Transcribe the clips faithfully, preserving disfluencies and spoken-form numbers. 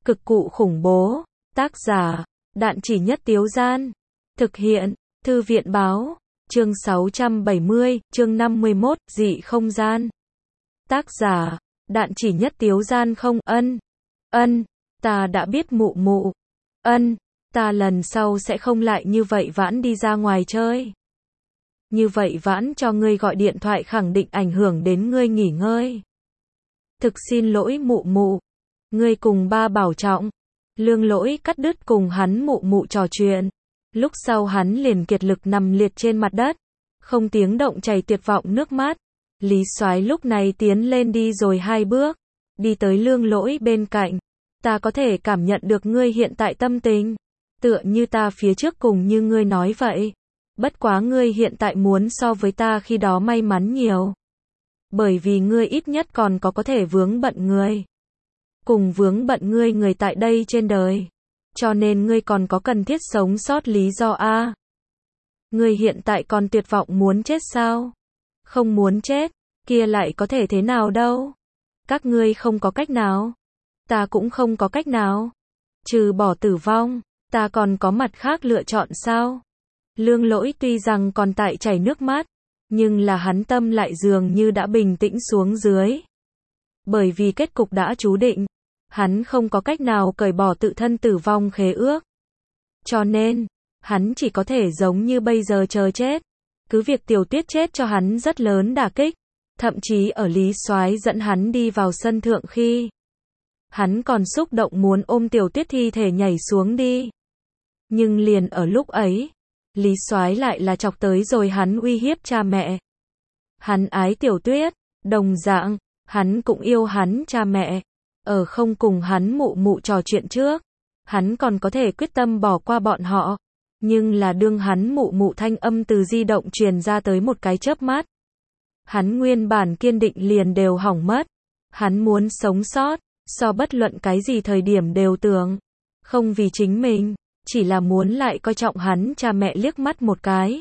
Cực cụ khủng bố. Tác giả, Đạn Chỉ Nhất Tiếu Gian. Thực hiện, Thư viện báo. Chương sáu trăm bảy mươi, chương năm mươi mốt, dị không gian. Tác giả, Đạn Chỉ Nhất Tiếu Gian. Không, ân, ân, ta đã biết mụ mụ. Ân, ta lần sau sẽ không lại như vậy vãn đi ra ngoài chơi. Như vậy vãn cho ngươi gọi điện thoại khẳng định ảnh hưởng đến ngươi nghỉ ngơi. Thực xin lỗi mụ mụ. Ngươi cùng ba bảo trọng. Lương Lỗi cắt đứt cùng hắn mụ mụ trò chuyện. Lúc sau hắn liền kiệt lực nằm liệt trên mặt đất. Không tiếng động chảy tuyệt vọng nước mắt. Lý Soái lúc này tiến lên đi rồi hai bước. Đi tới Lương Lỗi bên cạnh. Ta có thể cảm nhận được ngươi hiện tại tâm tình. Tựa như ta phía trước cùng như ngươi nói vậy. Bất quá ngươi hiện tại muốn so với ta khi đó may mắn nhiều. Bởi vì ngươi ít nhất còn có có thể vướng bận người. Cùng vướng bận ngươi người tại đây trên đời. Cho nên ngươi còn có cần thiết sống sót lý do a. Ngươi hiện tại còn tuyệt vọng muốn chết sao? Không muốn chết, kia lại có thể thế nào đâu? Các ngươi không có cách nào. Ta cũng không có cách nào. Trừ bỏ tử vong, ta còn có mặt khác lựa chọn sao? Lương Lỗi tuy rằng còn tại chảy nước mắt, nhưng là hắn tâm lại dường như đã bình tĩnh xuống dưới. Bởi vì kết cục đã chú định, hắn không có cách nào cởi bỏ tự thân tử vong khế ước. Cho nên, hắn chỉ có thể giống như bây giờ chờ chết. Cứ việc Tiểu Tuyết chết cho hắn rất lớn đả kích, thậm chí ở Lý Soái dẫn hắn đi vào sân thượng khi, hắn còn xúc động muốn ôm Tiểu Tuyết thi thể nhảy xuống đi. Nhưng liền ở lúc ấy, Lý Soái lại là chọc tới rồi hắn uy hiếp cha mẹ. Hắn ái Tiểu Tuyết, đồng dạng, hắn cũng yêu hắn cha mẹ. Ở không cùng hắn mụ mụ trò chuyện trước, hắn còn có thể quyết tâm bỏ qua bọn họ. Nhưng là đương hắn mụ mụ thanh âm từ di động truyền ra tới một cái chớp mắt. Hắn nguyên bản kiên định liền đều hỏng mất. Hắn muốn sống sót, so bất luận cái gì thời điểm đều tưởng. Không vì chính mình, chỉ là muốn lại coi trọng hắn cha mẹ liếc mắt một cái.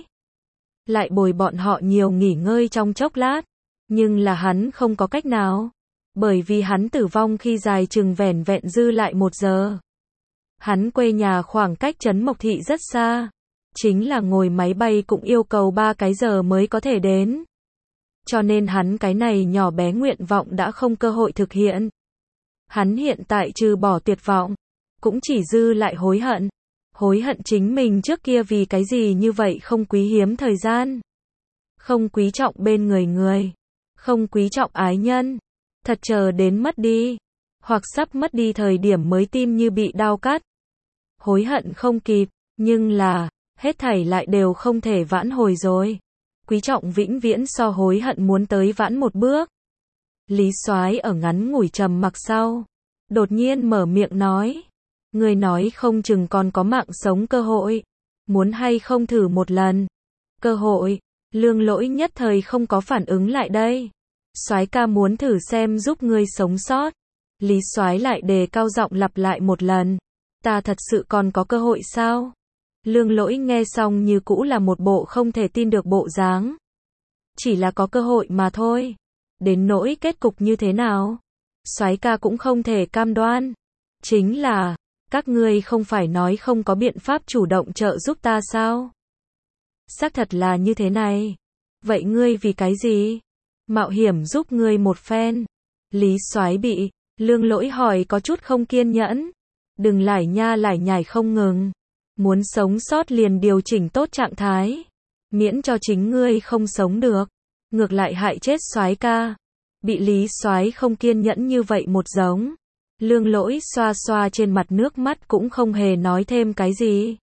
Lại bồi bọn họ nhiều nghỉ ngơi trong chốc lát. Nhưng là hắn không có cách nào. Bởi vì hắn tử vong khi dài chừng vẻn vẹn dư lại một giờ. Hắn quê nhà khoảng cách Trấn Mộc Thị rất xa. Chính là ngồi máy bay cũng yêu cầu ba cái giờ mới có thể đến. Cho nên hắn cái này nhỏ bé nguyện vọng đã không cơ hội thực hiện. Hắn hiện tại trừ bỏ tuyệt vọng, cũng chỉ dư lại hối hận. Hối hận chính mình trước kia vì cái gì như vậy không quý hiếm thời gian. Không quý trọng bên người người. Không quý trọng ái nhân. Thật chờ đến mất đi. Hoặc sắp mất đi thời điểm mới tim như bị đau cắt. Hối hận không kịp. Nhưng là, hết thảy lại đều không thể vãn hồi rồi. Quý trọng vĩnh viễn so hối hận muốn tới vãn một bước. Lý Soái ở ngắn ngủi trầm mặc sau. Đột nhiên mở miệng nói. Người nói không chừng còn có mạng sống cơ hội. Muốn hay không thử một lần. Cơ hội. Lương Lỗi nhất thời không có phản ứng lại đây. Soái ca muốn thử xem giúp ngươi sống sót. Lý Soái lại đề cao giọng lặp lại một lần. Ta thật sự còn có cơ hội sao? Lương Lỗi nghe xong như cũ là một bộ không thể tin được bộ dáng. Chỉ là có cơ hội mà thôi. Đến nỗi kết cục như thế nào? Soái ca cũng không thể cam đoan. Chính là, các ngươi không phải nói không có biện pháp chủ động trợ giúp ta sao? Xác thật là như thế này. Vậy ngươi vì cái gì? Mạo hiểm giúp ngươi một phen. Lý Soái bị Lương Lỗi hỏi có chút không kiên nhẫn. Đừng lải nha lải nhải không ngừng. Muốn sống sót liền điều chỉnh tốt trạng thái. Miễn cho chính ngươi không sống được. Ngược lại hại chết Soái ca. Bị Lý Soái không kiên nhẫn như vậy một giống. Lương Lỗi xoa xoa trên mặt nước mắt cũng không hề nói thêm cái gì.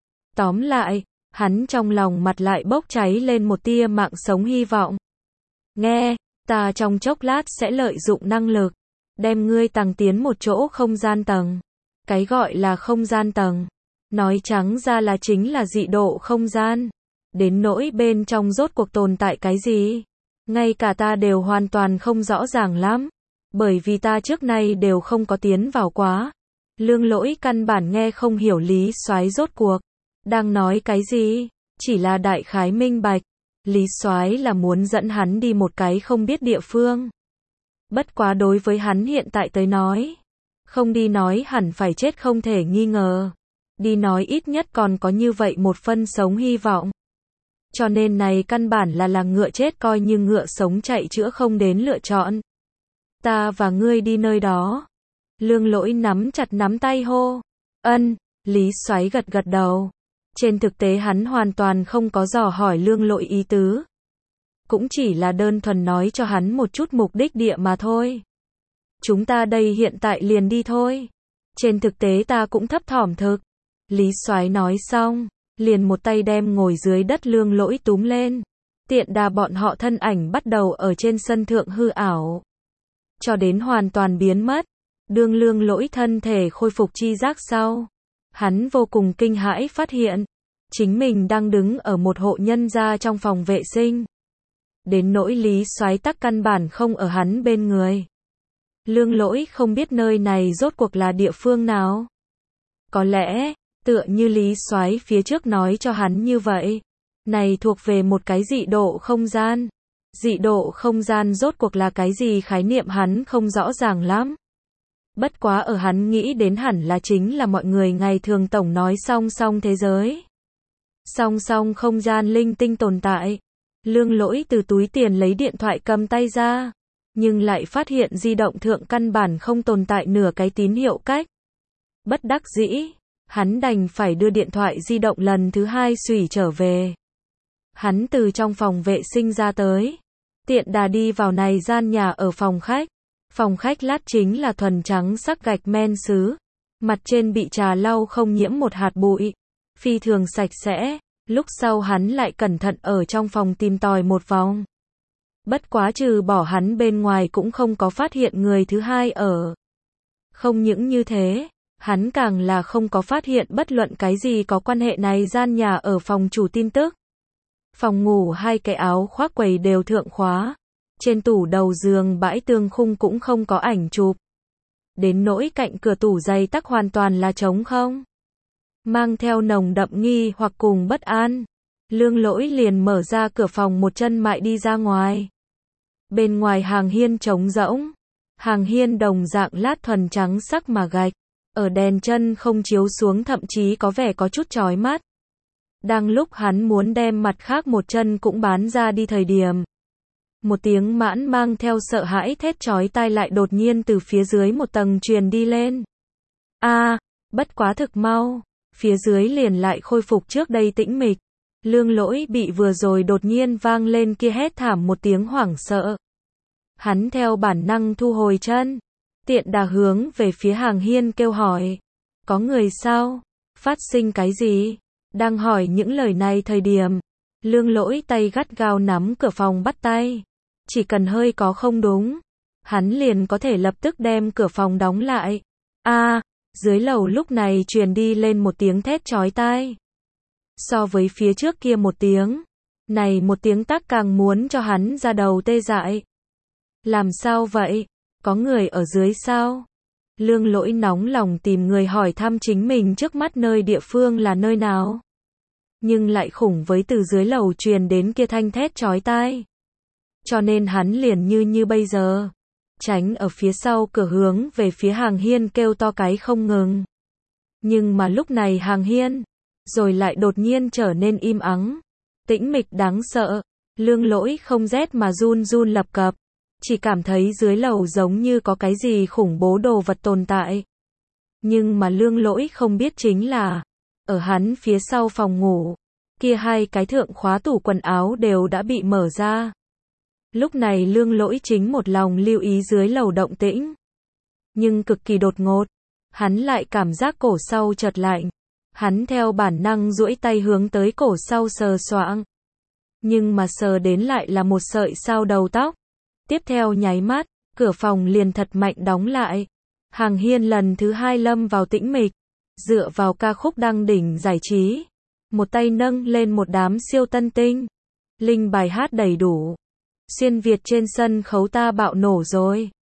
Tóm lại, hắn trong lòng mặt lại bốc cháy lên một tia mạng sống hy vọng. Nghe, ta trong chốc lát sẽ lợi dụng năng lực. Đem ngươi tàng tiến một chỗ không gian tầng. Cái gọi là không gian tầng. Nói trắng ra là chính là dị độ không gian. Đến nỗi bên trong rốt cuộc tồn tại cái gì. Ngay cả ta đều hoàn toàn không rõ ràng lắm. Bởi vì ta trước nay đều không có tiến vào quá. Lương Lỗi căn bản nghe không hiểu Lý Soái rốt cuộc. Đang nói cái gì. Chỉ là đại khái minh bạch. Lý Soái là muốn dẫn hắn đi một cái không biết địa phương. Bất quá đối với hắn hiện tại tới nói. Không đi nói hẳn phải chết không thể nghi ngờ. Đi nói ít nhất còn có như vậy một phân sống hy vọng. Cho nên này căn bản là là ngựa chết coi như ngựa sống chạy chữa không đến lựa chọn. Ta và ngươi đi nơi đó. Lương Lỗi nắm chặt nắm tay hô. Ân, Lý Soái gật gật đầu. Trên thực tế hắn hoàn toàn không có dò hỏi Lương Lỗi ý tứ. Cũng chỉ là đơn thuần nói cho hắn một chút mục đích địa mà thôi. Chúng ta đây hiện tại liền đi thôi. Trên thực tế ta cũng thấp thỏm thực. Lý Soái nói xong, liền một tay đem ngồi dưới đất Lương Lỗi túm lên. Tiện đà bọn họ thân ảnh bắt đầu ở trên sân thượng hư ảo. Cho đến hoàn toàn biến mất. Đương Lương Lỗi thân thể khôi phục chi giác sau. Hắn vô cùng kinh hãi phát hiện. Chính mình đang đứng ở một hộ nhân gia trong phòng vệ sinh. Đến nỗi Lý Soái tắc căn bản không ở hắn bên người. Lương Lỗi không biết nơi này rốt cuộc là địa phương nào. Có lẽ, tựa như Lý Soái phía trước nói cho hắn như vậy. Này thuộc về một cái dị độ không gian. Dị độ không gian rốt cuộc là cái gì khái niệm hắn không rõ ràng lắm. Bất quá ở hắn nghĩ đến hẳn là chính là mọi người ngày thường tổng nói song song thế giới. Song song không gian linh tinh tồn tại. Lương Lỗi từ túi tiền lấy điện thoại cầm tay ra. Nhưng lại phát hiện di động thượng căn bản không tồn tại nửa cái tín hiệu cách. Bất đắc dĩ, hắn đành phải đưa điện thoại di động lần thứ hai xủy trở về. Hắn từ trong phòng vệ sinh ra tới. Tiện đà đi vào này gian nhà ở phòng khách. Phòng khách lát chính là thuần trắng sắc gạch men sứ. Mặt trên bị trà lau không nhiễm một hạt bụi. Phi thường sạch sẽ. Lúc sau hắn lại cẩn thận ở trong phòng tìm tòi một vòng. Bất quá trừ bỏ hắn bên ngoài cũng không có phát hiện người thứ hai ở. Không những như thế, hắn càng là không có phát hiện bất luận cái gì có quan hệ này gian nhà ở phòng chủ tin tức. Phòng ngủ hai cái áo khoác quầy đều thượng khóa. Trên tủ đầu giường bãi tương khung cũng không có ảnh chụp. Đến nỗi cạnh cửa tủ giày tắc hoàn toàn là trống không. Mang theo nồng đậm nghi hoặc cùng bất an. Lương Lỗi liền mở ra cửa phòng một chân mại đi ra ngoài. Bên ngoài hàng hiên trống rỗng. Hàng hiên đồng dạng lát thuần trắng sắc mà gạch. Ở đèn chân không chiếu xuống thậm chí có vẻ có chút chói mắt. Đang lúc hắn muốn đem mặt khác một chân cũng bán ra đi thời điểm. Một tiếng mãn mang theo sợ hãi thét chói tai lại đột nhiên từ phía dưới một tầng truyền đi lên. A, à, bất quá thực mau. Phía dưới liền lại khôi phục trước đây tĩnh mịch. Lương Lỗi bị vừa rồi đột nhiên vang lên kia hét thảm một tiếng hoảng sợ. Hắn theo bản năng thu hồi chân. Tiện đà hướng về phía hàng hiên kêu hỏi. Có người sao? Phát sinh cái gì? Đang hỏi những lời này thời điểm. Lương Lỗi tay gắt gao nắm cửa phòng bắt tay. Chỉ cần hơi có không đúng. Hắn liền có thể lập tức đem cửa phòng đóng lại. A, à, dưới lầu lúc này truyền đi lên một tiếng thét chói tai. So với phía trước kia một tiếng. Này một tiếng tác càng muốn cho hắn ra đầu tê dại. Làm sao vậy? Có người ở dưới sao? Lương Lỗi nóng lòng tìm người hỏi thăm chính mình trước mắt nơi địa phương là nơi nào. Nhưng lại khủng với từ dưới lầu truyền đến kia thanh thét chói tai. Cho nên hắn liền như như bây giờ. Tránh ở phía sau cửa hướng về phía hàng hiên kêu to cái không ngừng. Nhưng mà lúc này hàng hiên. Rồi lại đột nhiên trở nên im ắng. Tĩnh mịch đáng sợ. Lương Lỗi không rét mà run run lập cập. Chỉ cảm thấy dưới lầu giống như có cái gì khủng bố đồ vật tồn tại. Nhưng mà Lương Lỗi không biết chính là. Ở hắn phía sau phòng ngủ. Kia hai cái thượng khóa tủ quần áo đều đã bị mở ra. Lúc này Lương Lỗi chính một lòng lưu ý dưới lầu động tĩnh. Nhưng cực kỳ đột ngột. Hắn lại cảm giác cổ sau chợt lạnh. Hắn theo bản năng duỗi tay hướng tới cổ sau sờ soạng. Nhưng mà sờ đến lại là một sợi sau đầu tóc. Tiếp theo nháy mắt, cửa phòng liền thật mạnh đóng lại. Hàng hiên lần thứ hai lâm vào tĩnh mịch. Dựa vào ca khúc đăng đỉnh giải trí. Một tay nâng lên một đám siêu tân tinh. Linh bài hát đầy đủ. Xuyên Việt trên sân khấu ta bạo nổ rồi.